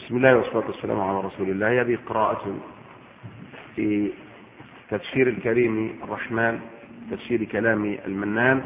بسم الله والصلاة والسلام على رسول الله. هذه قراءة في تفسير الكريم الرحمن، تفسير كلام المنان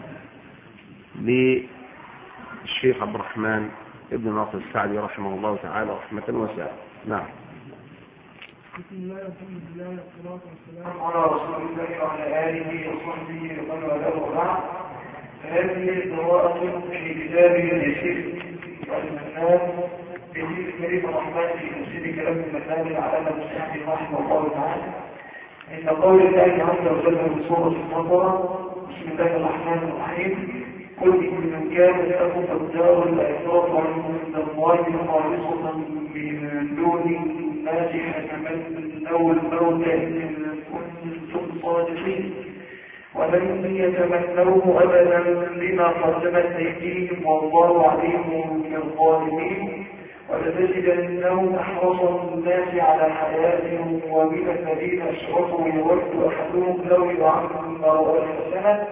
للشيخ عبد الرحمن ابن ناصر السعدي رحمه الله تعالى رحمة واسعة. نعم. بسم الله والحمد لله والصلاة والسلام على رسول الله وعلى آله وصحبه ومن والاه وبعد. هذه قراءة في كتاب اليسير والمنان بهذه الكريم الرحمن في تفسير كلام المنان العلامة السعدي رحمه الله تعالى. إن قول الله عز وجل في سورة البقرة: بسم الله الرحمن الرحيم: قل إن كان لكم الدار الآخرة عند الله خالصة من دون الناس فتمنوا الموت إن كنتم صادقين ولن يتمنوه أبدا بما قدمت أيديهم والله عليم بالظالمين ولتجدنهم أحرص الناس على حياتهم ومن الذين أشركوا يود أحدهم لو يعمر ألف سنة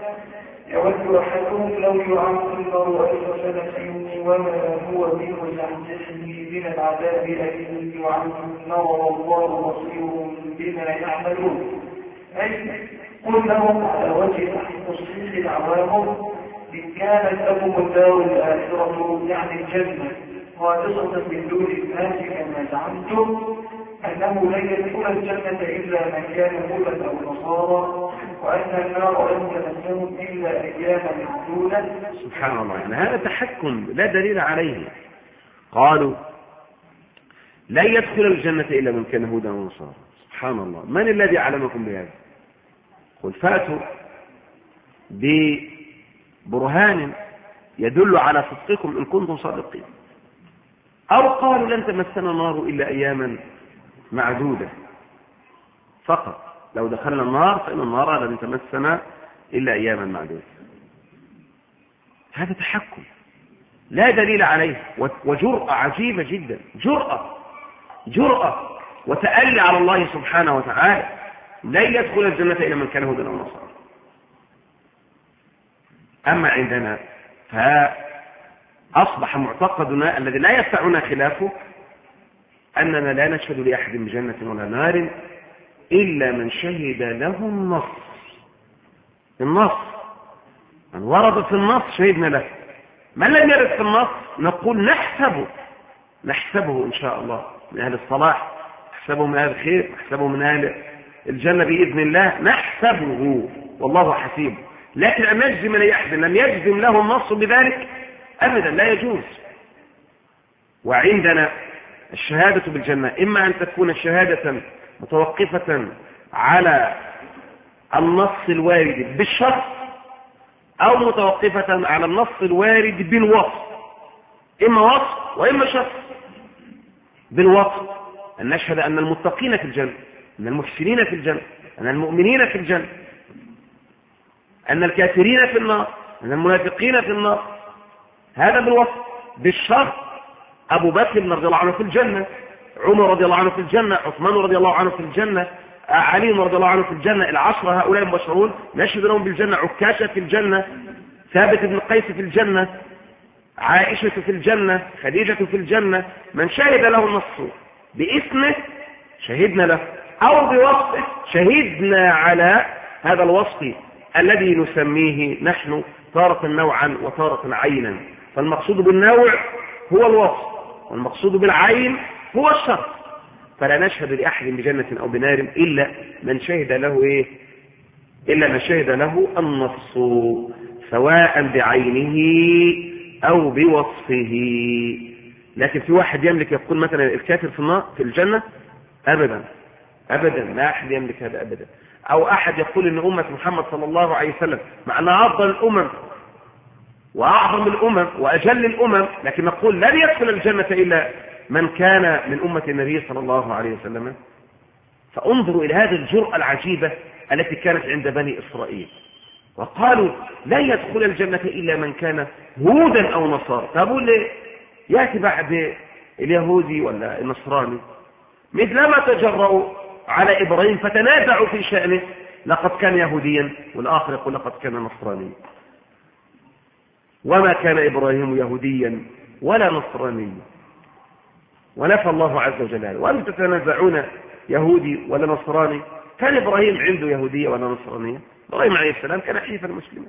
وما هو بمزحزحه من العذاب أن يعمر والله بصير بما يعملون. أي قل لهم على وجه تصحيح دعواهم: إن كانت لكم الدار الآخرة يعني الجنة خالصة من دون الناس كما زعمتم أنه لن يدخل الجنة إلا من كان هودا أو نصارى وأن النار لن تمسهم إلا أياما معدودة. سبحان الله. يعني هذا تحكم لا دليل عليه. قالوا لا يدخل الجنة إلا من كان هودا أو نصارى. سبحان الله. من الذي علمكم بهذا؟ قل فاتوا ببرهان يدل على صدقكم إن كنتم صادقين. أو قالوا لن تمسنا النار إلا أياما معدودة فقط، لو دخلنا النار فإن النار لن تمسنا إلا أياما معدودة. هذا تحكم لا دليل عليه وجرأة عجيبة جدا، جرأة وتألي على الله سبحانه وتعالى. لا يدخل الجنة إلا من كان هودا أو نصارى. أما عندنا فأصبح معتقدنا الذي لا يسعنا خلافه أننا لا نشهد لأحد بجنة ولا نار إلا من شهد له النص من ورد في النص شهدنا له. من لم يرد في النص نقول نحسبه إن شاء الله من أهل الصلاح، نحسبه من أهل الخير، نحسبه من أهل الجنة بإذن الله، نحسبه والله حسيب. لكن أن نجزم لأحد لم يجزم له النص بذلك أبدا لا يجوز. وعندنا الشهادة بالجنة إما أن تكون شهادة متوقفة على النص الوارد بالشرط أو متوقفة على النص الوارد بالوصف، إما وصف وإما شرط. بالوصف أن نشهد أن المتقين في الجنة، أن المحسنين في الجنة، أن المؤمنين في الجنة، أن الكافرين في النار، أن المنافقين في النار. هذا بالوصف. بالشرط أبو بكر رضي الله عنه في الجنة، عمر رضي الله عنه في الجنة، عثمان رضي الله عنه في الجنة، علي رضي الله عنه في الجنة. العشرة هؤلاء المبشرون نشهد لهم بالجنة. عكاشة في الجنة، ثابت بن قيس في الجنة، عائشة في الجنة، خديجة في الجنة. من شهد له النص باسمه شهدنا له أو بوصفه شهدنا على هذا الوصف الذي نسميه نحن تارة نوعا وتارة عينا. فالمقصود بالنوع هو الوصف والمقصود بالعين هو الشرط. فلا نشهد لأحد بجنة أو بنار إلا من شهد له إلا من شهد له النص سواء بعينه أو بوصفه. لكن في واحد يملك يقول مثلا الكافر في النار في الجنة؟ أبدا لا أحد يملك هذا أبدا. أو أحد يقول إن أمة محمد صلى الله عليه وسلم مع أنها أفضل الأمم وأعظم الأمم وأجل الأمم، لكن نقول لن يدخل الجنة إلا من كان من أمة النبي صلى الله عليه وسلم. فانظروا إلى هذه الجرأة العجيبة التي كانت عند بني إسرائيل. وقالوا لا يدخل الجنة إلا من كان هودا أو نصارى. تقول ليه يأتي بعد اليهودي ولا النصراني مثلما تجرؤوا على إبراهيم فتنازعوا في شأنه، لقد كان يهوديا، والآخر يقول لقد كان نصرانيا. وما كان إبراهيم يهوديا ولا نصرانيا ونفى الله عز وجل. وأنتم تتنازعون يهودي ولا نصراني؟ كان إبراهيم عنده يهودية ولا نصرانية؟ إبراهيم عليه السلام كان حنيفا مسلما.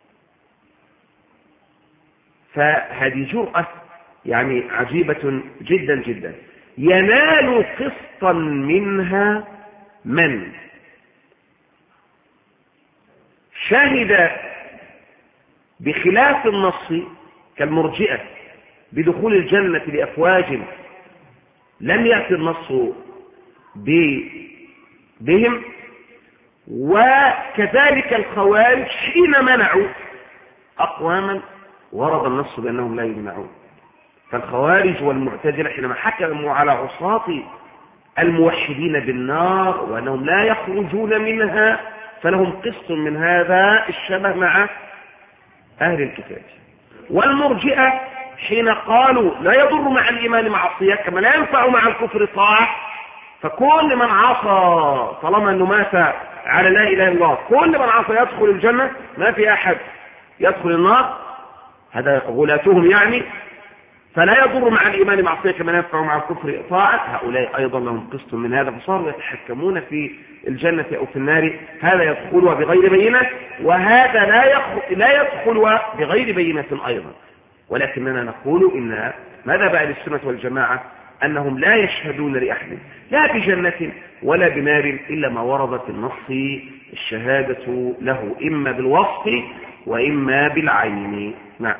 فهذه جرأة يعني عجيبة جدا جدا. ينال قسطا منها من شهد بخلاف النص كالمرجئة بدخول الجنة لأفواج لم يأتي النص بهم، وكذلك الخوارج حين منعوا أقواما ورد النص بأنهم لا يمنعون. فالخوارج والمعتزلة حينما حكموا على عصاة الموحدين بالنار وأنهم لا يخرجون منها فلهم قسط من هذا الشبه مع أهل الكتاب. والمرجئة حين قالوا لا يضر مع الإيمان معصية كما لا ينفع مع الكفر طاعة، فكل من عصى طالما أنه مات على لا إله إلا الله كل من عصى يدخل الجنة، ما في أحد يدخل النار، هذا غلاتهم يعني. فلا يضر مع الإيمان معصية كما ينفع مع الكفر طاعة، هؤلاء أيضا لهم قسط من هذا، فصاروا يتحكمون في الجنة أو في النار، هذا يدخلها بغير بينة وهذا لا يدخل بغير بينة أيضا. ولكننا نقول إن ماذا بعد السنة والجماعة أنهم لا يشهدون لأحد لا بجنة ولا بنار إلا ما وردت النص الشهادة له إما بالوصف وإما بالعين. نعم.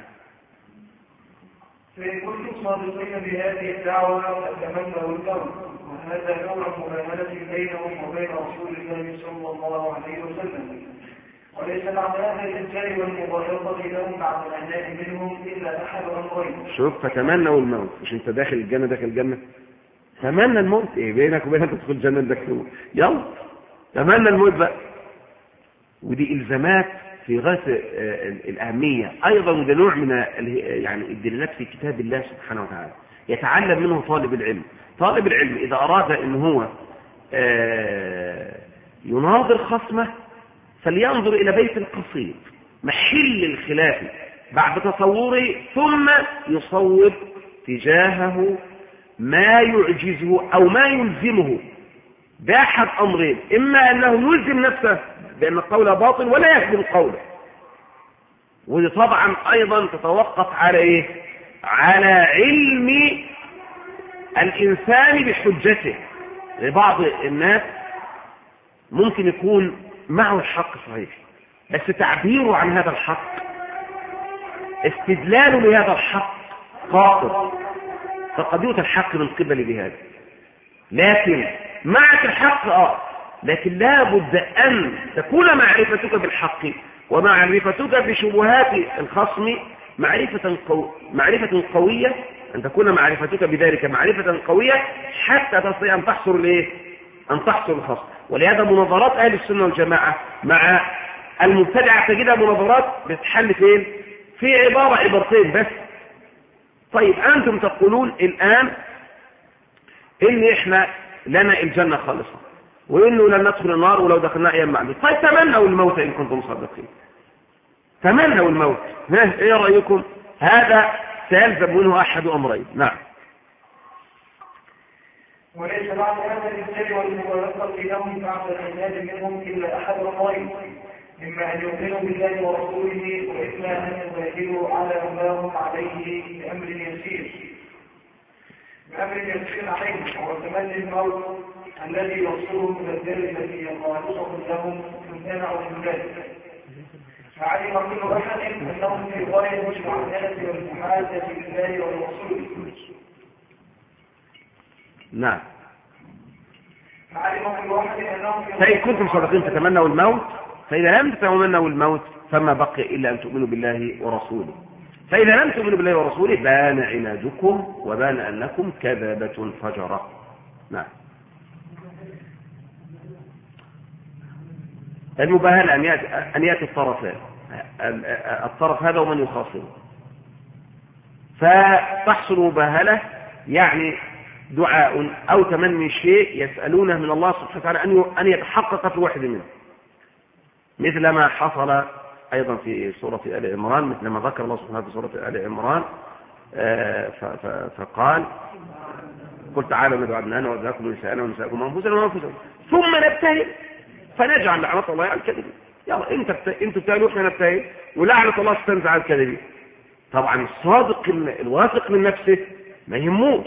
فإن كنتم صادقين بهذه الدعوة فتمنوا الموت، وهذا نوع مباهلة بينهم وبين رسول الله صلى الله عليه وسلم، وليس بعد أهل الإنكار والمباغضة لهم بعد العناء منهم إلا أحد أمرين. شوف، فتمنوا الموت، مش أنت داخل الجنة داخل الجنة، تمنى الموت. إيه بينك وبينك تدخل الجنة داخل، يلا تمنى الموت بقى. ودي إلزامات في غاية الأهمية أيضا، وده نوع من يعني الدلالات في كتاب الله سبحانه وتعالى يتعلم منه طالب العلم. طالب العلم إذا أراد أن هو يناظر خصمه فلينظر إلى بيت القصيد محل الخلاف بعد تصوره، ثم يصوب تجاهه ما يعجزه أو ما يلزمه بأحد أمرين: إما أنه يلزم نفسه بأن القول باطل ولا يكذب قوله، ودي طبعا أيضا تتوقف على إيه؟ على علم الإنسان بحجته. لبعض الناس ممكن يكون معه الحق صحيح، بس تعبيره عن هذا الحق، استدلاله لهذا الحق قاصر، فقد يؤتى الحق من قبل بهذا. لكن معك الحق لكن لا بد أن تكون معرفتك بالحق ومعرفتك بشبهات الخصم معرفة قوية، أن تكون معرفتك بذلك معرفة قوية حتى تستطيع أن تحصر أن تحصر الخصم. ولهذا مناظرات أهل السنة والجماعة مع المبتدعة تجدها مناظرات بتحل فين؟ في عبارتين بس. طيب أنتم تقولون الآن إن إحنا لنا الجنة خالصة وإنه لن ندخل النار ولو دخلنا أيام معدودة. طيب تمنوا الموت إن كنتم صادقين، تمنوا الموت. إيه رأيكم؟ هذا سيلزم منه أحد أمرين. نعم. وليس بعد هذا الإنسان والمباركة لهم بعد العناد منهم إلا أحد أمرين: إما أن يؤمنوا بالله ورسوله، وإما أن يظاهروا على ما عليه بأمر يسير عليه، وهو تمني الموت الذي يوصلهم إلى الدار التي هي خالصة لهم امتنعوا من ذلك. فعلم كل أحد أنهم في غاية المعاملة والمحادثة بالله والرسول. نعم. فعلم كل أحد أنهم في فإن كنتم صادقين تتمنوا الموت، فإذا لم تتمنوا الموت فما بقي إلا أن تؤمنوا بالله ورسوله. فإذا لم تؤمنوا بالله ورسوله بان عنادكم وبان أنكم كذبة فجرة. نعم. المباهلة أن يأتي الطرفان، الطرف هذا ومن يخاصمه، فتحصل مباهلة يعني دعاء أو تمني شيء يسألونه من الله سبحانه وتعالى أن يتحقق في واحد منهم، مثل ما حصل أيضا في سورة آل عمران، مثل ما ذكر الله سبحانه في سورة آل عمران فقال قل تعالوا ندعو أبناءنا وأبناءكم ونساءنا ونساءكم وأنفسنا وأنفسهم ثم نبتهل فنجعل لعنة الله على الكاذبين. يلا انتوا بتقولوا احنا نبتهل ولعنة الله تنزع على الكاذبين. طبعا الصادق الواثق من نفسه ما يهموش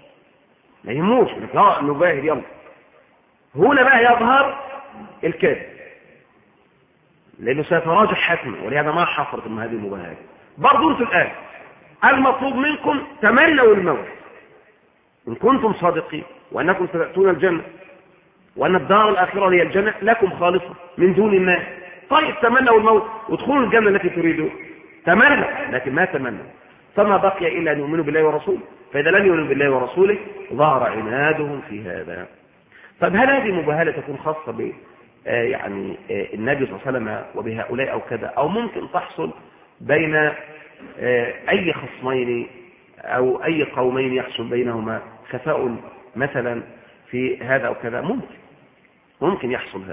نباهل. يلا هنا بقى يظهر الكاذب لأنه سيتراجع حتما، ولهذا ما حصلت من هذه المباهلة. برضو انتم الآن المطلوب منكم تمنوا الموت إن كنتم صادقين، وأنكم ستأتون الجنة، وأن الدار الآخرة هي الجنة لكم خالصة من دون الناس. طيب تمنوا الموت وادخلوا الجنة التي تريدون، تمنوا لكن ما تمنوا، فما بقي إلا أن يؤمنوا بالله ورسوله. فإذا لم يؤمنوا بالله ورسوله ظهر عنادهم في هذا. طيب هل هذه المباهلة تكون خاصة ب يعني النبي صلى الله عليه وسلم وبهؤلاء أو كذا، أو ممكن تحصل بين أي خصمين أو أي قومين يحصل بينهما خفاء مثلا في هذا أو كذا؟ ممكن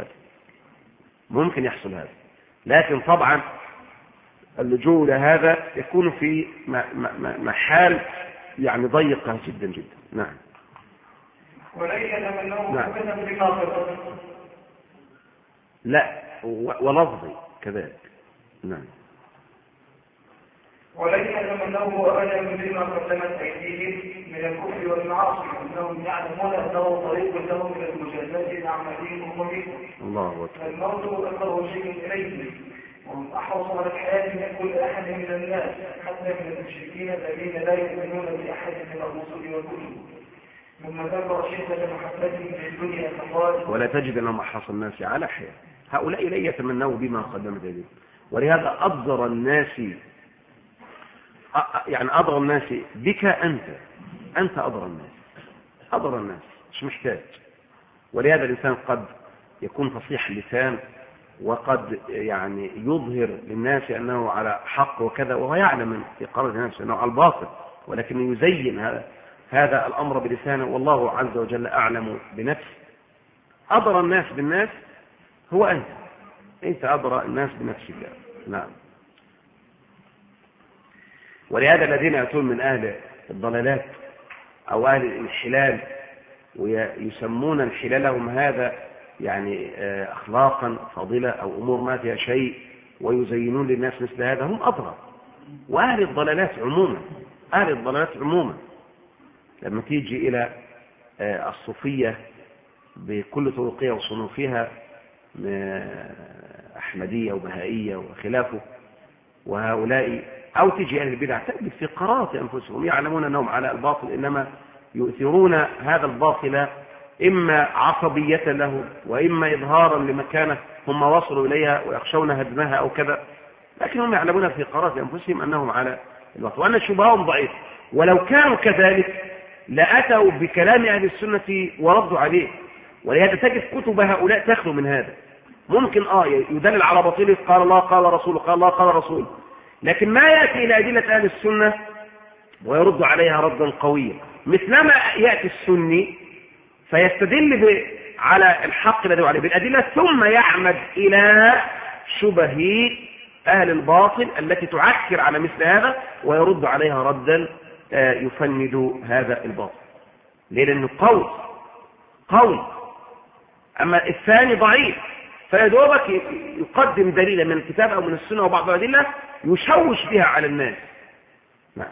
يحصل هذا، لكن طبعا اللجوء لهذا يكون في محال يعني ضيقة جدا جدا. نعم. وليس تمنوا أبدا بما قدموا. لا ولفظي كذلك. نعم. وليس تمنوا أبدا بما قدمت أيديهم من الكفر والمعاصي، أنهم يعلمون أنه طريق لهم إلى المجازات أعمالهم ومنهم. الله أكبر. الموت أكبر شيء إليهم، وهم أحرص على الحياة من كل أحد من الناس، حتى من المشركين الذين لا يؤمنون بأحد من الرسل والكتب. ثم ذكر شدة محبتهم في الدنيا فقال: ولا تجد أنهم أحرص الناس على حياة. هؤلاء لا يتمنوا بما قدمت أيديهم، ولهذا أضر الناس بك أنت أضر الناس مش محتاج. ولهذا الإنسان قد يكون فصيح اللسان وقد يعني يظهر للناس أنه على حق وكذا، وهو يعلم في قرار نفسه أنه على الباطل، ولكن يزين هذا الأمر بلسانه، والله عز وجل أعلم بنفسه. أضر الناس بالناس هو أنت أضر الناس بنفسك. نعم. ولهذا الذين يأتون من أهل الضلالات أو أهل الانحلال ويسمون انحلالهم هذا يعني أخلاقا فاضلة أو أمور ما فيها شيء، ويزينون للناس مثل هذا، هم أضرر. وأهل الضلالات عموما لما تيجي إلى الصوفية بكل طرقها وصنوفها، أحمدية وبهائية وخلافه وهؤلاء، أو تيجي أهل البدع تجد في قرارة أنفسهم يعلمون أنهم على الباطل، إنما يؤثرون هذا الباطل إما عصبية له وإما إظهارا لمكانة هم وصلوا إليها ويخشون هدمها أو كذا، لكنهم يعلمون في قرارة أنفسهم أنهم على الباطل وأن شبههم ضعيف. ولو كانوا كذلك لأتوا بكلام أهل السنة وردوا عليه. ولهذا تجد كتب هؤلاء تخلو من هذا. ممكن يدلل على باطله، قال الله قال رسوله، قال الله قال رسوله، لكن ما يأتي إلى أدلة أهل السنة ويرد عليها ردا قويا، مثلما يأتي السني فيستدل على الحق الذي عليه بالأدلة، ثم يعمد إلى شبه أهل الباطل التي تعكر على مثل هذا ويرد عليها ردا يفند هذا الباطل. ليه؟ لأنه قوي، أما الثاني ضعيف، فيدوبك يقدم دليلا من الكتاب أو من السنة وبعض الأدلة يشوش بها على الناس. نعم.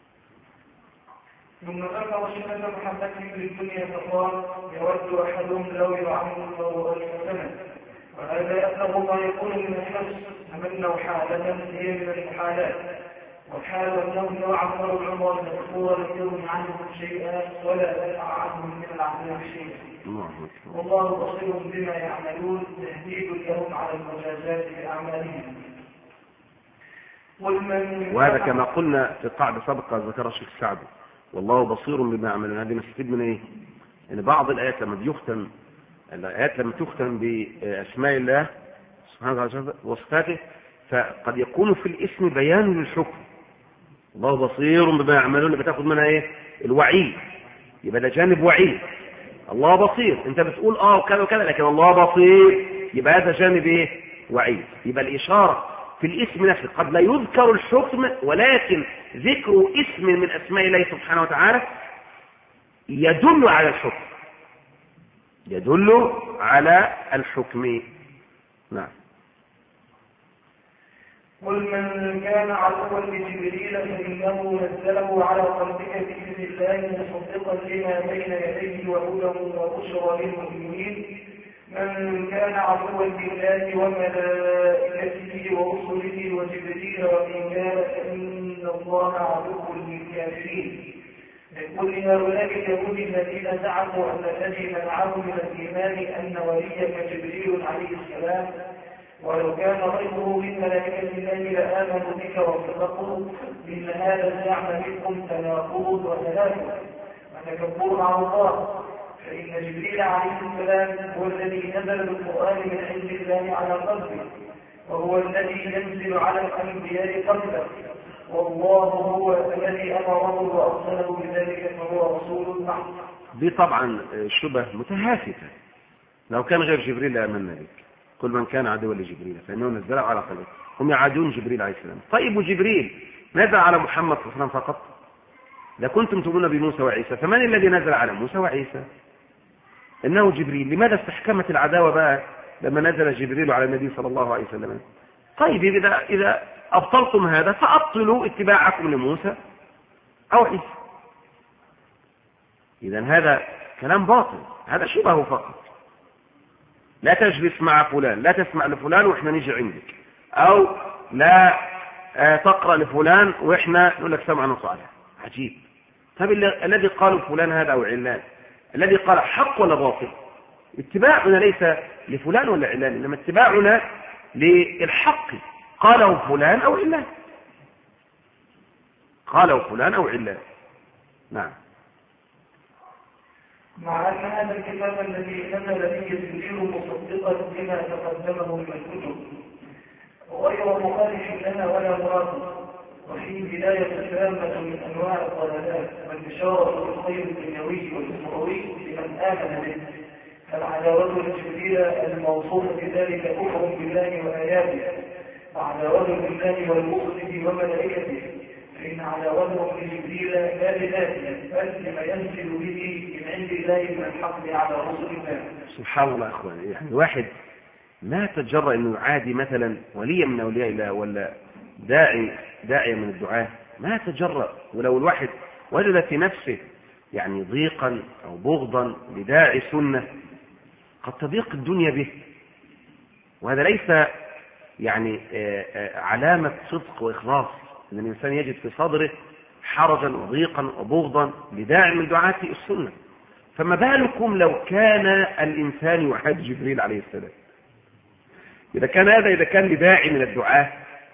ثم ذكر شدة محبتهم للدنيا فقال: يود أحدهم لو يعمر الله 1000 سنة. وهذا أبلغ ما يكون من الحرص، تمنوا حالة هي من المحالات، والحال أنهم لو عمروا العمر المذكورة لم يغن عنهم شيئا ولا يدفع عنهم من العذاب شيئا. والله بصير بما يعملون، تهديد لهم على المجازات بأعمالهم. وهذا كما قلنا في قاعدة سابقة ذكرها الشيخ السعدي، والله بصير بما يعملون. هذه نستفيد من ايه؟ ان بعض الآيات لما تختم بأسماء الله سبحانه وتعالى وصفاته، فقد يكون في الاسم بيان للحكم. الله بصير بما يعملون، بتاخد منها ايه؟ الوعيد، يبقى ده جانب وعيد. الله بصير، انت بتقول وكذا وكذا، لكن الله بصير يبقى هذا جانب ايه؟ وعيد. يبقى الإشارة في الاسم نفسه قد لا يذكر الحكم، ولكن ذكر اسم من أسماء الله سبحانه وتعالى يدل على الحكم، يدل على الحكم. نعم. قل من كان عدوا لجبريل فإنه نزله على قلبك بإذن الله مصدقا لما بين يديه وهدى وبشرى للمؤمنين. من كان عدوا لله وملائكته ورسله وجبريل وميكال فإن الله عدو للكافرين. لكل هؤلاء اليهود الذين زعموا أن الذي منعهم من الإيمان أن وليك جبريل عليه السلام، ولو كان غيره من ملائكة الله لآمنوا بك وصدقوا، إن هذا الزعم منكم تناقض وتنافس وتكبر على الله. فإن جبريل عليه السلام هو الذي نزل بالقرآن من عند الله على قلبه، وهو الذي ينزل على الأنبياء قبله، والله هو الذي أمره وأرسله بذلك فهو رسول معه. دي طبعا شبه متهافتة. لو كان غير جبريل لآمنا بك. كل من كان عدوا لجبريل فإنه نزل على قلبه. هم يعادون جبريل عليه السلام. طيب وجبريل نزل على محمد صلى الله عليه وسلم فقط؟ لكنتم تؤمنون بموسى وعيسى، فمن الذي نزل على موسى وعيسى؟ إنه جبريل. لماذا استحكمت العداوة بقى لما نزل جبريل على النبي صلى الله عليه وسلم؟ طيب إذا أبطلتم هذا فأبطلوا اتباعكم لموسى أو عيسى. إذن هذا كلام باطل، هذا شبهه فقط. لا تجلس مع فلان، لا تسمع لفلان وإحنا نيجي عندك، أو لا تقرأ لفلان وإحنا نقول لك سمعنا صالح. عجيب. طيب الذي قال فلان هذا أو علان، الذي قال حق ولا باطل؟ اتباعنا ليس لفلان ولا علان، إنما اتباعنا للحق. قاله فلان أو علان، قاله فلان أو علان. نعم. مع أن هذا الكتاب الذي نزل به جبريل مصدقا لما تقدمه من الكتب غير مخالف لنا ولا مراد، وفيه بداية سلامة من أنواع الضلالات والبشارة بالخير الدنيوي والأخروي لمن آمن به. فالعداوة لجبريل الموصوف بذلك كفر بالله وآياته، وعداوة بالله ورسله وملائكته، فإن عداوتهم لجبريل لا لذاته بل لما ينزل به من عند الله من الحق على رسل الله. سبحان الله أخواني، يعني واحد ما تجرأ أنه يعادي مثلا وليا من أولياء الله ولا داعية من الدعاة، ما تجرأ. ولو الواحد وجد في نفسه يعني ضيقا أو بغضا لداعي سنة قد تضيق الدنيا به، وهذا ليس يعني علامة صدق وإخلاص، أن الإنسان يجد في صدره حرجا وضيقا وبغضا لداعي من دعاة السنة. فما بالكم لو كان الإنسان يعاد جبريل عليه السلام؟ إذا كان لداعي من الدعاة،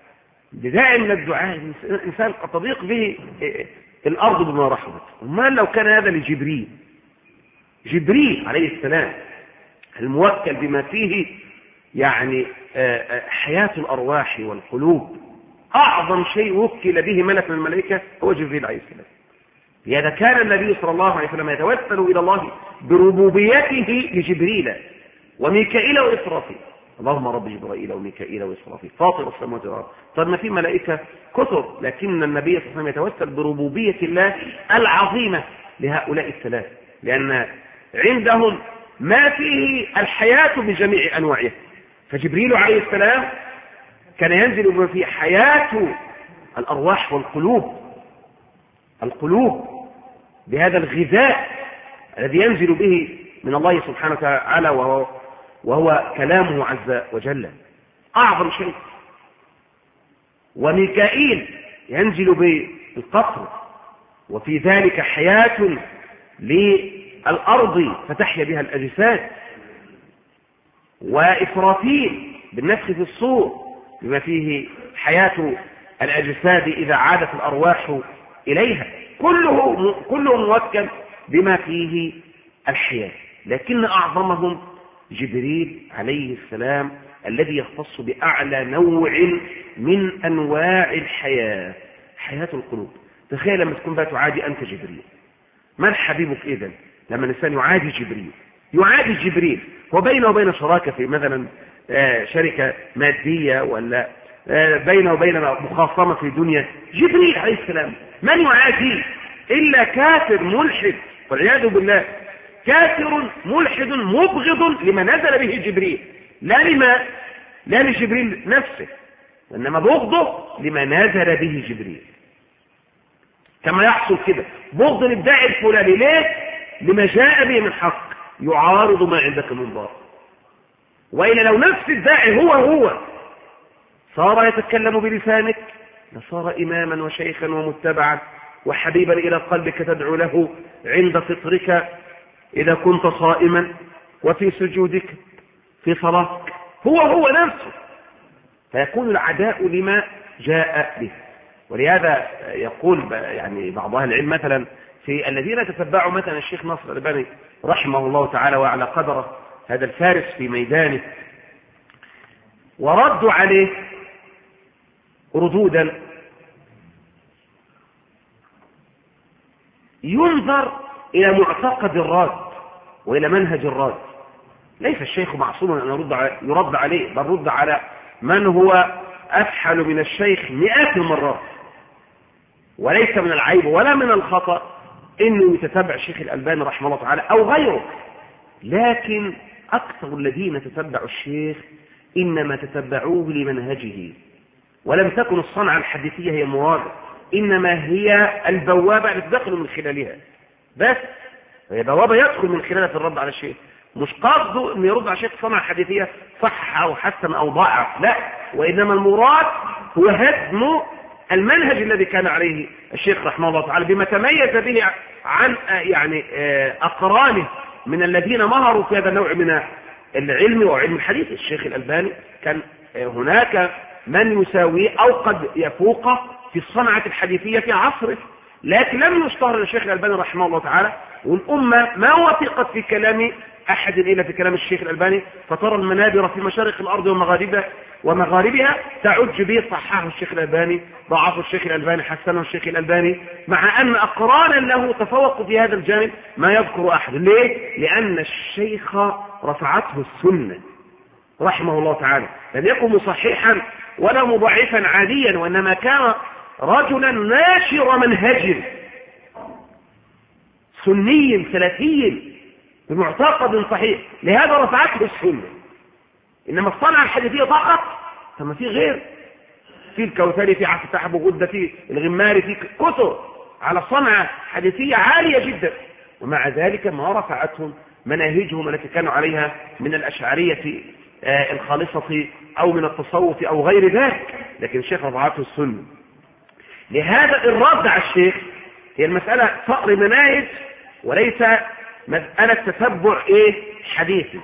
الإنسان قد تضيق به الأرض بما رحبت. وما لو كان هذا لجبريل، جبريل عليه السلام الموكل بما فيه يعني حياة الأرواح والقلوب، أعظم شيء وكل به ملك من الملائكة هو جبريل عليه السلام. لهذا كان النبي صلى الله عليه وسلم يتوسل إلى الله بربوبيته لجبريل وميكائيل وإسرافيل. اللهم رب جبرائيل وميكائيل وإسرافيل فاطر السماوات والأرض. طب ما في ملائكة كثر، لكن النبي صلى الله عليه وسلم يتوسل بربوبية الله العظيمة لهؤلاء الثلاث، لأن عندهم ما فيه الحياة بجميع أنواعها. فجبريل عليه السلام كان ينزل بما فيه حياة الأرواح والقلوب بهذا الغذاء الذي ينزل به من الله سبحانه وتعالى، وهو كلامه عز وجل أعظم شيء. وميكائيل ينزل بالقطر، وفي ذلك حياة للأرض فتحيا بها الأجساد. وإسرافيل بالنفخ في الصور بما فيه حياة الأجساد إذا عادت الأرواح إليها. كله موكل بما فيه الحياة، لكن أعظمهم جبريل عليه السلام الذي يختص بأعلى نوع من أنواع الحياة، حياة القلوب. تخيل لما تكون بقى تعادي أنت جبريل، من حبيبك إذن لما الإنسان يعادي جبريل وبينه وبين شراكة في مثلا شركة مادية، ولا بينه وبين مخاصمة في دنيا. جبريل عليه السلام من يعادي إلا كافر ملحد والعياذ بالله، كافر ملحد مبغض لما نزل به جبريل، لا لجبريل نفسه، وإنما بغضه لما نزل به جبريل. كما يحصل كده بغض الداعي الفلاني ليه؟ لما جاء به من حق يعارض ما عندك من باطل. وإلا لو نفس الداعي هو صار يتكلم بلسانك لصار إماما وشيخا ومتبعا وحبيبا إلى قلبك تدعو له عند فطرك إذا كنت صائما وفي سجودك في صلاتك، هو نفسه، فيكون العداء لما جاء به. ولهذا يقول يعني بعض أهل العلم مثلا في الذين تتبعوا مثلا الشيخ ناصر الألباني رحمه الله تعالى وعلى قدره، هذا الفارس في ميدانه، وردوا عليه ردودا ينظر إلى معتقد الراد وإلى منهج الراد. ليس الشيخ معصوما أن يرد عليه، بل رد على من هو أفحل من الشيخ مئات المرات. وليس من العيب ولا من الخطأ إنه يتتبع الشيخ الألباني رحمه الله تعالى أو غيره، لكن أكثر الذين تتبعوا الشيخ إنما تتبعوه لمنهجه، ولم تكن الصنعة الحديثية هي مراده، إنما هي البوابة التي تدخل من خلالها، بس هي بوابة يدخل من خلالها في الرد على الشيخ. مش قصده أن يرد على الشيخ صنعة حديثية صح أو حسن أو ضعف، لا، وإنما المراد هو هدم المنهج الذي كان عليه الشيخ رحمه الله تعالى بما تميز به عن يعني أقرانه من الذين مهروا في هذا النوع من العلم وعلم الحديث. الشيخ الألباني كان هناك من يساويه أو قد يفوقه في الصنعة الحديثية في عصره، لكن لم يشتهر الشيخ الألباني رحمه الله تعالى، والأمة ما وثقت في كلام أحد إلا في كلام الشيخ الألباني، فترى المنابر في مشارق الأرض ومغاربها تعج به صححه الشيخ الألباني، ضعفه الشيخ الألباني، حسنه الشيخ الألباني، مع أن أقرانا له تفوقوا في هذا الجانب ما يذكر أحد. ليه؟ لأن الشيخ رفعته السنة رحمه الله تعالى، لم يكن مصححا ولا مضعفا عاديا، وإنما كان رجلا ناشر منهج سني سلفي بمعتقد صحيح، لهذا رفعته السنة. إنما الصنعة الحديثية فقط، فما في غير، في الكوثري، في عبد الفتاح أبو غدة، في الغماري، في كتب على صنعة حديثية عالية جدا، ومع ذلك ما رفعتهم مناهجهم التي كانوا عليها من الأشعرية الخالصة أو من التصوف أو غير ذلك، لكن الشيخ رفعته السنة. لهذا الرد على الشيخ هي المسألة صقر مناهج وليس مسألة تتبع حديثي.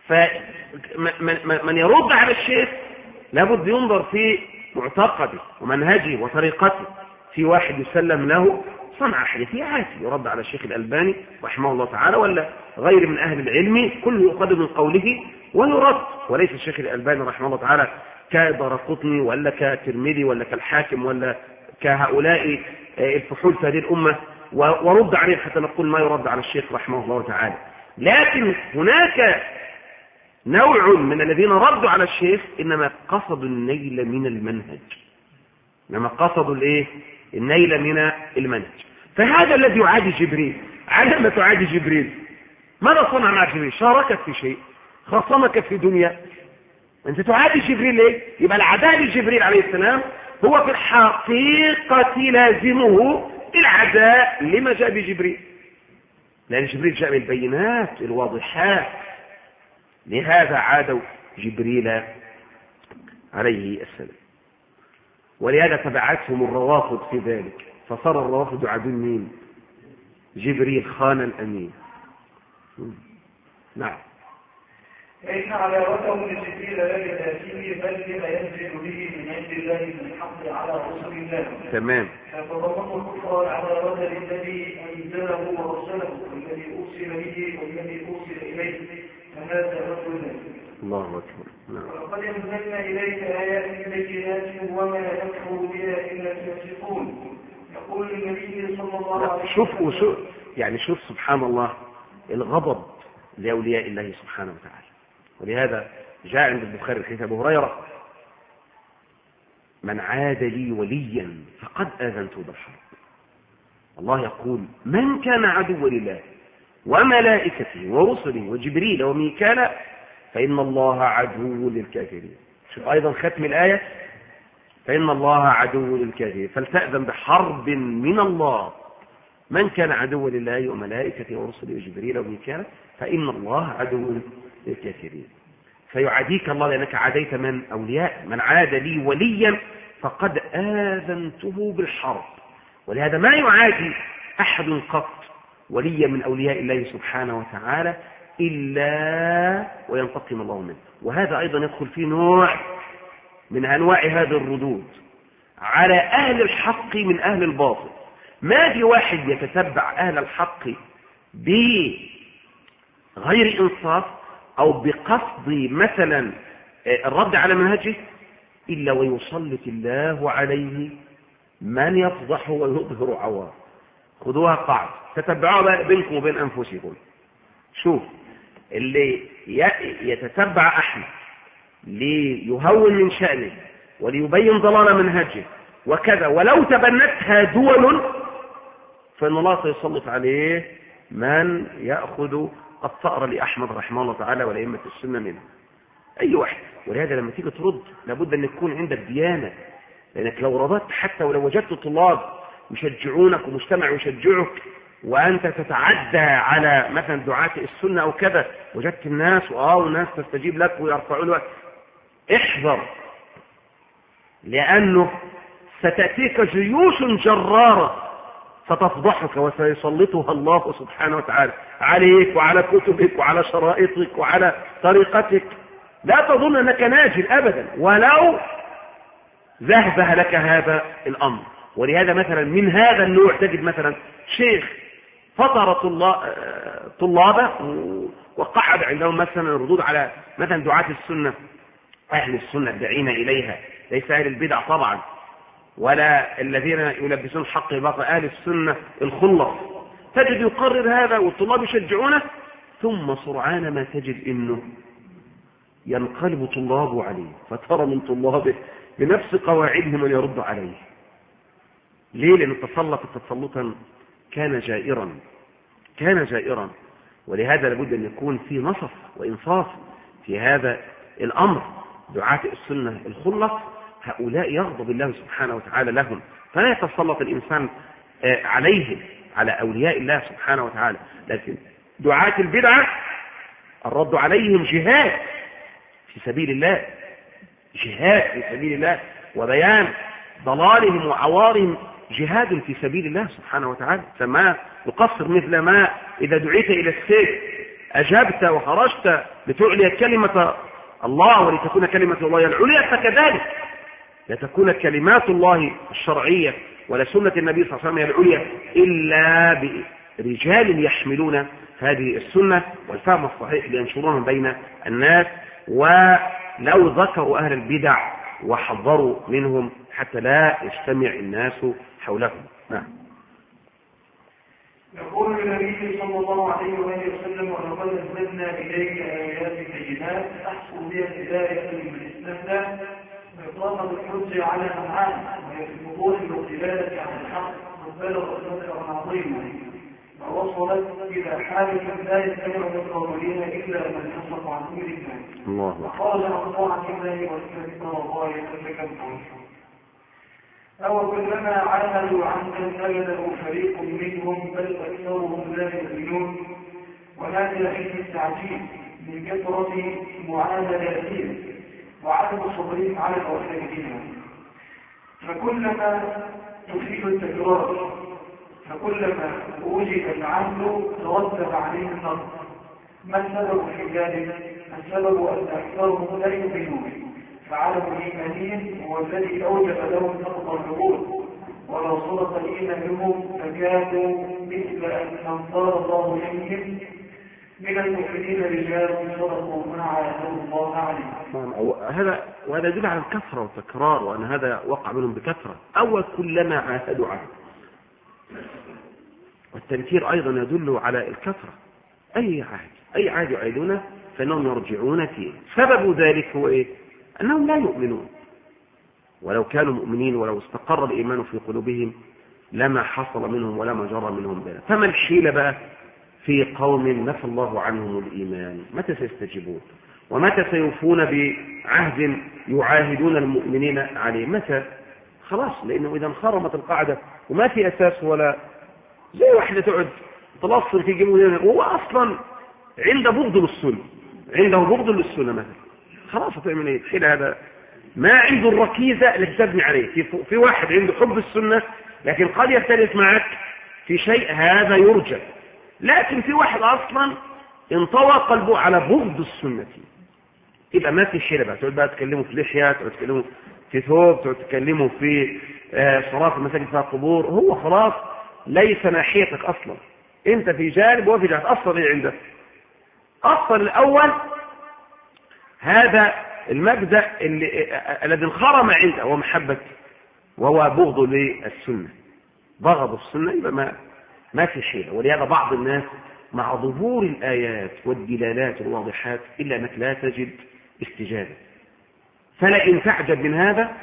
فمن يرد على الشيخ لابد ينظر في معتقده ومنهجه وطريقته. في واحد يسلم له صنعة حديثية عادي يرد على الشيخ الألباني رحمه الله تعالى ولا غير من أهل العلم، كله يقدم من قوله ويرد، وليس الشيخ الألباني رحمه الله تعالى كدارقطني ولا كترمذي ولا كالحاكم ولا كهؤلاء الفحول في هذه الأمة ورد عليه حتى نقول ما يرد على الشيخ رحمه الله تعالى. لكن هناك نوع من الذين ردوا على الشيخ إنما قصدوا النيل من المنهج، إنما قصدوا النيل من المنهج. فهذا الذي يعادي جبريل، على ما تعادي جبريل ماذا صنع مع جبريل؟ شاركت في شيء، خصمك في دنيا، أنت تعادي جبريل ليه؟ يبقى العداء لجبريل عليه السلام هو في الحقيقة لازمه العداء لما جاء بجبريل، لأن جبريل جاء بالبينات الواضحات، لهذا عادوا جبريل عليه السلام. ولهذا تبعتهم الروافض في ذلك، فصار الروافض عدو مين؟ جبريل خان الأمين. نعم. ليس على وجه جبريل لا تأتيه بل بما ينزل به من عند الله من الحق على رسول الله. تمام. فضمنه الكفار على رجل الذي أنزله ورسله والذي أرسل به والذي أرسل إليه، فهذا رسول الله أكبر. نعم. ولقد أنزلنا إليك آيات بينات وما يكفر بها إلا الفاسقون. يقول النبي صلى الله عليه وسلم شوف سبحان الله الغضب لأولياء الله سبحانه وتعالى. ولهذا جاء عند البخاري حديث أبو هريرة: من عاد لي وليا فقد آذنته بالحرب. الله يقول: من كان عدوا لله وملائكته ورسله وجبريل وميكال فإن الله عدو للكافرين. شوف أيضا ختم الآية، فإن الله عدو للكافرين، فلتأذن بحرب من الله من كان عدوا لله وملائكته ورسله وجبريل وميكال فإن الله عدو للكافرين. فيعاديك الله لأنك عاديت من أولياء، من عاد لي وليا فقد آذنته بالحرب. ولهذا ما يعادي أحد قط وليا من أولياء الله سبحانه وتعالى إلا وينتقم الله منه. وهذا أيضا يدخل في نوع من أنواع هذه الردود على أهل الحق من أهل الباطل. ما في واحد يتتبع أهل الحق بغير إنصاف أو بقصد مثلا الرد على منهجه إلا ويسلط الله عليه من يفضح ويظهر عوار. خذوها قاعدة تتبعوها بينكم وبين أنفسكم. شوف اللي يتتبع أحمد ليهون من شأنه وليبين ضلال منهجه وكذا ولو تبنتها دول فإن الله سيسلط عليه من يأخذ الثأر لأحمد رحمه الله تعالى ولأئمة السنة منه أي واحد. ولهذا لما تيجي ترد لابد أن يكون عندك ديانة، لأنك لو رددت حتى ولو وجدت طلاب يشجعونك ومجتمع يشجعك وأنت تتعدى على مثلا دعاة السنة أو كذا، وجدت الناس والناس تستجيب لك ويرفعون لك، احذر، لأنه ستأتيك جيوش جرارة ستفضحك وسيسلطها الله سبحانه وتعالى عليك وعلى كتبك وعلى شرائطك وعلى طريقتك. لا تظن أنك ناجل أبدا ولو ذهب لك هذا الأمر. ولهذا مثلا من هذا النوع تجد مثلا شيخ فطر طلابه وقعد عندهم مثلا الردود على مثلا دعاة السنة، أهل السنة الداعين إليها، ليس أهل البدع طبعا ولا الذين يلبسون الحق باطل، أهل السنة الخلص. تجد يقرر هذا والطلاب يشجعونه، ثم سرعان ما تجد إنه ينقلب طلابه عليه، فترى من طلابه بنفس قواعدهم من يرد عليه. ليه؟ لأنه تسلط تسلطا كان جائرا. ولهذا لابد أن يكون في نصف وإنصاف في هذا الأمر. دعاة السنة الخلص هؤلاء يغضب الله سبحانه وتعالى لهم، فلا يتسلط الإنسان عليهم على أولياء الله سبحانه وتعالى. لكن دعاة البدعة الرد عليهم جهاد في سبيل الله، جهاد في سبيل الله، وبيان ضلالهم وعوارهم جهاد في سبيل الله سبحانه وتعالى. فما يقصر مثل ما إذا دعيت إلى السيف أجبت وخرجت لتعلي كلمة الله ولتكون كلمة الله العليا، فكذلك لا تكون كلمات الله الشرعية ولا سنة النبي صلى الله عليه وسلم العليا إلا برجال يحملون هذه السنة والفهم الصحيح لينشرونها بين الناس، ولو ذكروا أهل البدع وحذروا منهم حتى لا يجتمع الناس حولهم. نعم. يقول النبي صلى الله عليه وسلم: ولقد أنزلنا إليك آيات بينات تحصل بها الهداية للإسلام وإقامة الحجة على من عاد ويثبتون بالاعتبار عن الحق وبلغ نصرا عظيما ووصلت إلى حالة لا يستمع من قولها إلا من حصل عن كل الناس وخرج عن طاعة الله واستمع الله يتكلم. أو كلما عاهدوا عنك نجده فريق منهم بل أكثرهم لا يؤمنون، وهذا حين التعجيل من كثرة معاملاتهم وعدم صبرهم على الوحيدين. فكلما تفيد التكرار فكلما وجد العهد ترتب عليه النصر. ما السبب في ذلك؟ السبب أن أكثرهم لا يؤمنون، فعدم إيمانهم هو الذي أوجب لهم نقض العهود، ولو صدق إيمانهم فكانوا مثل أن أنصار الله فيهم من المؤمنين رجال صدقوا ما عاهدوا الله عليه. وهذا يدل على الكثرة والتكرار، وأن هذا وقع منهم بكثرة. أول كلما عاهدوا عهد، والتنكير أيضا يدل على الكثرة. أي عهد يعيدونه فإنهم يرجعون فيه. سبب ذلك هو إيه؟ أنهم لا يؤمنون، ولو كانوا مؤمنين ولو استقر الإيمان في قلوبهم لما حصل منهم ولما جرى منهم ذلك. فما الحيلة بقى في قوم نفى الله عنهم الإيمان، متى سيستجيبون؟ ومتى سيوفون بعهد يعاهدون المؤمنين عليه؟ متى؟ خلاص، لأنه إذا انخرمت القاعدة وما في أساس ولا زي واحدة تقعد تلصر في جمهورنا وهو أصلا عنده بغض للسنة مثلا، خلاص هتعمل ايه؟ تحيل هذا ما عنده الركيزة اللي تبني عليه. في واحد عنده حب السنة لكن قد يختلف معك في شيء، هذا يرجى. لكن في واحد أصلا انطوى قلبه على بغض السنة، يبقى ما في حيلة بقى. تقعد بقى تكلموا في لحية، تقعد تكلموا في ثوب، تقعد تكلموا في صلاة المساجد فيها قبور، هو خلاص ليس ناحيتك أصلا، انت في جانب وفي جانب. أصلا ايه عندك؟ أصلا الأول هذا المبدأ الذي انخرم عنده هو محبة وهو بغض للسنة، بغض السنة، يبقى ما في حيلة. ولهذا بعض الناس مع ظهور الآيات والدلالات الواضحات إلا أنك لا تجد استجابة. فلئن تعجب من هذا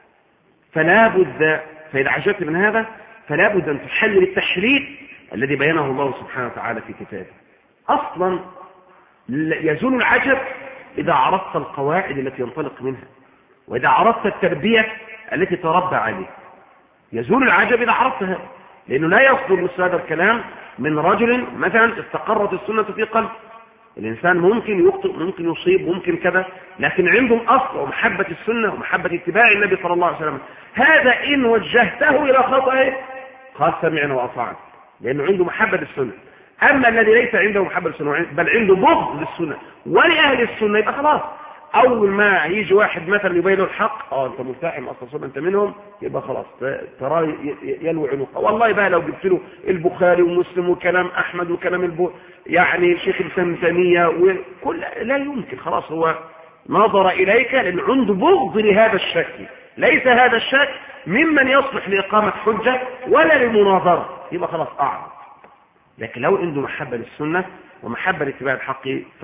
فلا بد، فإذا عجبت من هذا فلا بد أن تحلل التحرير الذي بينه الله سبحانه وتعالى في كتابه. أصلا يزول العجب إذا عرفت القواعد التي ينطلق منها، وإذا عرفت التربية التي تربى عليه. يزول العجب إذا عرفت هذا، لأنه لا يصدر مثل هذا الكلام من رجل مثلا استقرت السنة في قلب. الإنسان ممكن يخطئ، ممكن يصيب، ممكن كذا، لكن عندهم أصل ومحبة السنة ومحبة اتباع النبي صلى الله عليه وسلم. هذا إن وجهته إلى خطأه قال سمعنا وأطعنا، لأنه عنده محبة السنة. أما الذي ليس عنده محبة السنة بل عنده بغض للسنة ولأهل السنة، يبقى خلاص أول ما يجي واحد مثلا يبين الحق، أنت ملتحم أصلا أنت منهم، يبقى خلاص ترى يلوي عنقه. والله بقى لو جبت له البخاري ومسلم وكلام أحمد وكلام يعني شيخ الإسلام تيمية وكل، لا يمكن، خلاص هو نظر إليك لأن عنده بغض لهذا الشكل. ليس هذا الشكل ممن يصلح لإقامة حجة ولا للمناظرة، يبقى خلاص أعرض. لكن لو عنده محبة للسنة ومحبة لاتباع الحق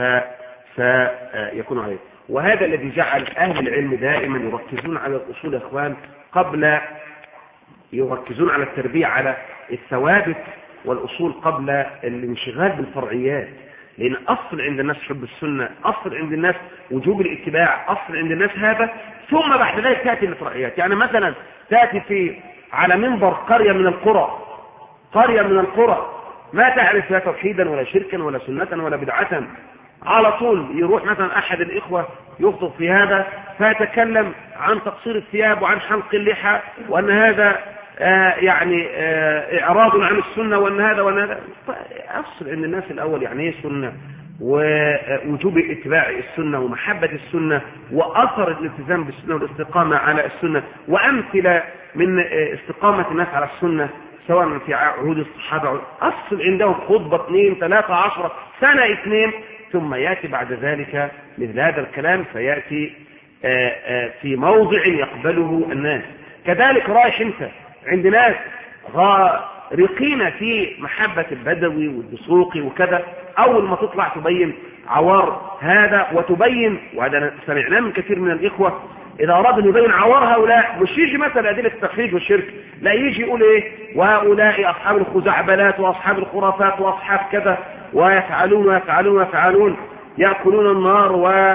فسيكون عليه. وهذا الذي جعل أهل العلم دائما يركزون على الأصول يا إخوان، قبل يركزون على التربية على الثوابت والأصول قبل الانشغال بالفرعيات. لأن أصل عند الناس حب السنة، أصل عند الناس وجوب الاتباع، أصل عند الناس هذا، ثم بعد ذلك تأتي الفرعيات. يعني مثلا تأتي على منبر قرية من القرى ما تعرف لا توحيدا ولا شركا ولا سنة ولا بدعة، على طول يروح مثلا أحد الإخوة يخطب في هذا فيتكلم عن تقصير الثياب وعن حلق اللحى وأن هذا إعراض عن السنة وأن هذا. أصل عند الناس الأول يعني إيه سنة، ووجوب اتباع السنة ومحبة السنة وأثر الالتزام بالسنة والاستقامة على السنة، وأمثلة من استقامة الناس على السنة سواء في عهود الصحابة. أصل عندهم خطبة 2 3 10 سنة 2، ثم يأتي بعد ذلك مثل هذا الكلام فيأتي في موضع يقبله الناس. كذلك رايح انت عند ناس غارقين في محبة البدوي والدسوقي وكذا، أول ما تطلع تبين عوار هذا وتبين، وهذا سمعناه من كثير من الإخوة إذا أراد أن يبين عوار هؤلاء، مش يجي مثلا أدلة التخريج والشرك، لا يجي يقول إيه وهؤلاء أصحاب الخزعبلات وأصحاب الخرافات وأصحاب كذا ويفعلون يأكلون النار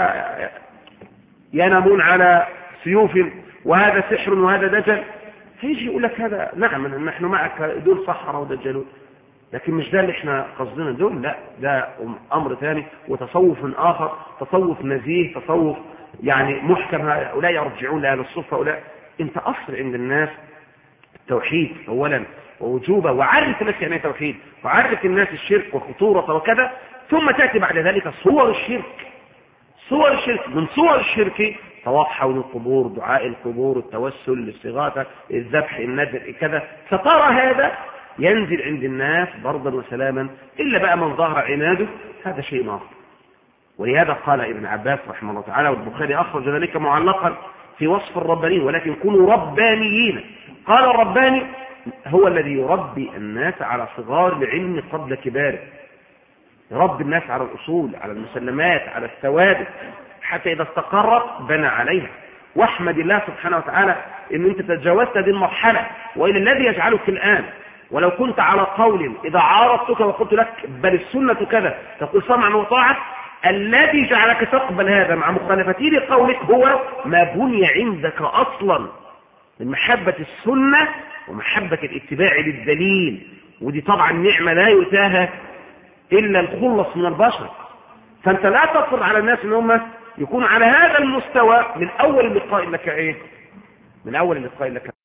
وينامون على سيوف وهذا سحر وهذا دجل. هيجي يقول لك هذا نعم نحن معك، دول سحرة ودجلون، لكن مش ده اللي احنا قصدنا دول، لا ده أمر ثاني وتصوف آخر، تصوف نزيه، تصوف محكم. هؤلاء يرجعون لأهل الصفة. هؤلاء انت أصل عند الناس التوحيد أولا ووجوبه، وعرف الناس يعني توحيد، وعرف الناس الشرك وخطورة وكذا، ثم تأتي بعد ذلك صور الشرك. من صور الشرك طواف حول القبور، دعاء القبور، التوسل، الاستغاثة، الذبح، النذر كذا. فترى هذا ينزل عند الناس بردا وسلاما، إلا بقى من ظهر عناده، هذا شيء آخر. ولهذا قال ابن عباس رحمه الله تعالى، والبخاري أخرج ذلك معلقا في وصف الربانيين، ولكن كونوا ربانيين. قال الرباني هو الذي يربي الناس على صغار العلم قبل كباره، يربي الناس على الأصول، على المسلمات، على الثوابت، حتى إذا استقرت بنى عليها. واحمد الله سبحانه وتعالى إن أنت تجاوزت هذه المرحلة، وإلى الذي يجعلك الآن ولو كنت على قول إذا عارضتك وقلت لك بل السنة كذا تقول سمعا وطاعة، الذي جعلك تقبل هذا مع مخالفتي لقولك هو ما بني عندك أصلا من محبة السنة ومحبة الاتباع للدليل، ودي طبعا نعمة لا يؤتاها إلا الخلص من البشر. فأنت لا تفرض على الناس ان هم يكونوا على هذا المستوى من أول اللقاء لك إيه؟ من أول اللقاء لك